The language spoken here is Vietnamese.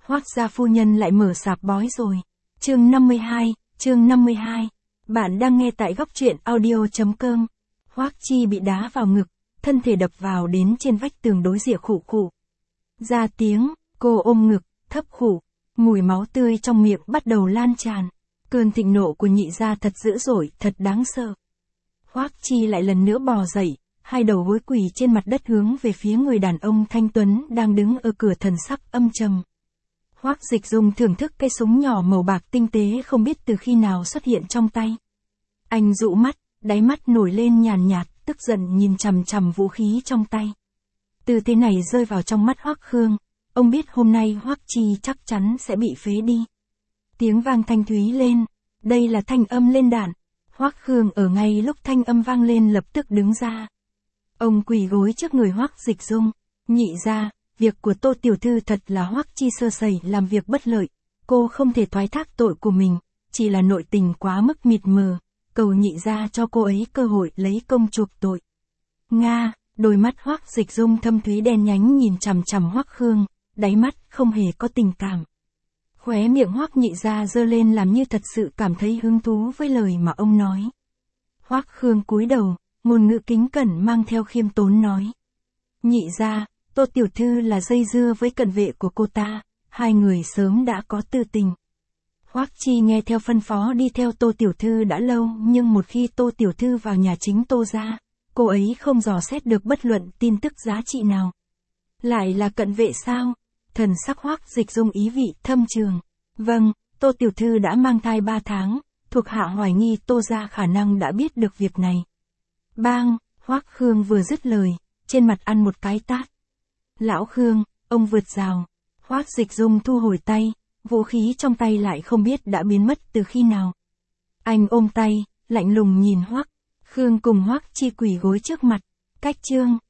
Hoác gia phu nhân lại mở sạp bói rồi. Chương 52. Bạn đang nghe tại góc truyện audio.com. Hoác Chi bị đá vào ngực, thân thể đập vào đến trên vách tường đối diện khụ khụ. Ra tiếng, cô ôm ngực, thấp khụ, mùi máu tươi trong miệng bắt đầu lan tràn. Cơn thịnh nộ của nhị gia thật dữ dội, thật đáng sợ. Hoác Chi lại lần nữa bò dậy, hai đầu gối quỳ trên mặt đất hướng về phía người đàn ông thanh tuấn đang đứng ở cửa, thần sắc âm trầm. Hoác Dịch Dung thưởng thức cây súng nhỏ màu bạc tinh tế không biết từ khi nào xuất hiện trong tay. Anh dụ mắt, đáy mắt nổi lên nhàn nhạt, tức giận nhìn chằm chằm vũ khí trong tay. Tư thế này rơi vào trong mắt Hoác Khương, ông biết hôm nay Hoác Chi chắc chắn sẽ bị phế đi. Tiếng vang thanh thúy lên, đây là thanh âm lên đạn. Hoác Khương ở ngay lúc thanh âm vang lên lập tức đứng ra. Ông quỳ gối trước người Hoác Dịch Dung, nhị gia, việc của Tô tiểu thư thật là Hoác Chi sơ sẩy làm việc bất lợi, cô không thể thoái thác tội của mình, chỉ là nội tình quá mức mịt mờ, cầu nhị gia cho cô ấy cơ hội lấy công chuộc tội. Nga, đôi mắt Hoác Dịch Dung thâm thúy đen nhánh nhìn chằm chằm Hoác Khương, đáy mắt không hề có tình cảm. Khóe miệng Hoác nhị gia giơ lên làm như thật sự cảm thấy hứng thú với lời mà ông nói. Hoác Khương cúi đầu, ngôn ngữ kính cẩn mang theo khiêm tốn nói. Nhị gia, Tô tiểu thư là dây dưa với cận vệ của cô ta, hai người sớm đã có tư tình. Hoác Chi nghe theo phân phó đi theo Tô tiểu thư đã lâu, nhưng một khi Tô tiểu thư vào nhà chính Tô gia, cô ấy không dò xét được bất luận tin tức giá trị nào. Lại là cận vệ sao? Thần sắc Hoác Dịch Dung ý vị thâm trường. Vâng, Tô tiểu thư đã mang thai 3 tháng, thuộc hạ hoài nghi Tô gia khả năng đã biết được việc này. Bang, Hoác Khương vừa dứt lời, trên mặt ăn một cái tát. Lão Khương, ông vượt rào. Hoác Dịch Dung thu hồi tay, vũ khí trong tay lại không biết đã biến mất từ khi nào. Anh ôm tay, lạnh lùng nhìn Hoác Khương cùng Hoác Chi quỳ gối trước mặt. Cách chương